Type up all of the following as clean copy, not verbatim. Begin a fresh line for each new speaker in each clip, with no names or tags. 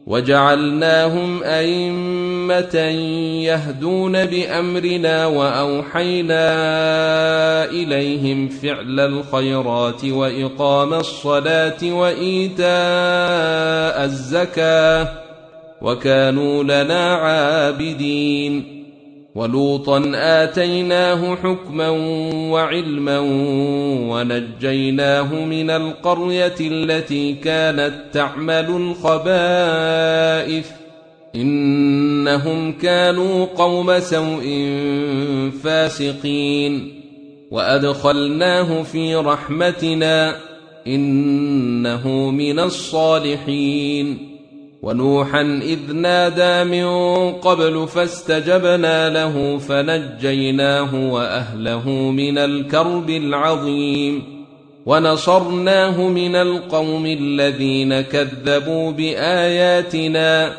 وجعلناهم أئمة يهدون بأمرنا وأوحينا إليهم فعل الخيرات وإقام الصلاة وإيتاء الزكاة وكانوا لنا عابدين. ولوطا آتيناه حكما وعلما ونجيناه من القرية التي كانت تعمل الخبائث إنهم كانوا قوم سوء فاسقين. وأدخلناه في رحمتنا إنه من الصالحين. ونوحا إذ نادى من قبل فاستجبنا له فنجيناه وأهله من الكرب العظيم ونصرناه من القوم الذين كذبوا بآياتنا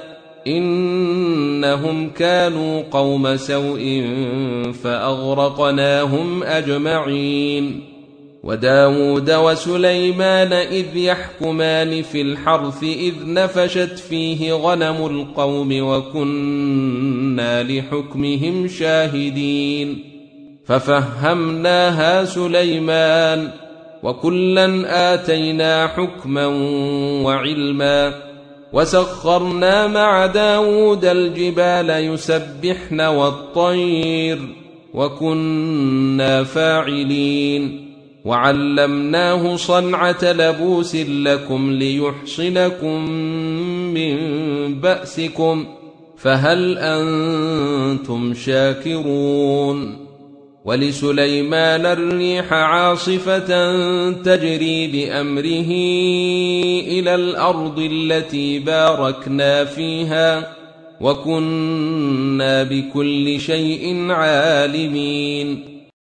إنهم كانوا قوم سوء فأغرقناهم أجمعين. وداود وسليمان إذ يحكمان في الحرث إذ نفشت فيه غنم القوم وكنا لحكمهم شاهدين ففهمناها سليمان وكلا آتينا حكما وعلما وسخرنا مع داود الجبال يسبحن والطير وكنا فاعلين. وعلمناه صنعة لبوس لكم ليحصنكم من بأسكم فهل أنتم شاكرون. ولسليمان الريح عاصفة تجري بأمره إلى الأرض التي باركنا فيها وكنا بكل شيء عالمين.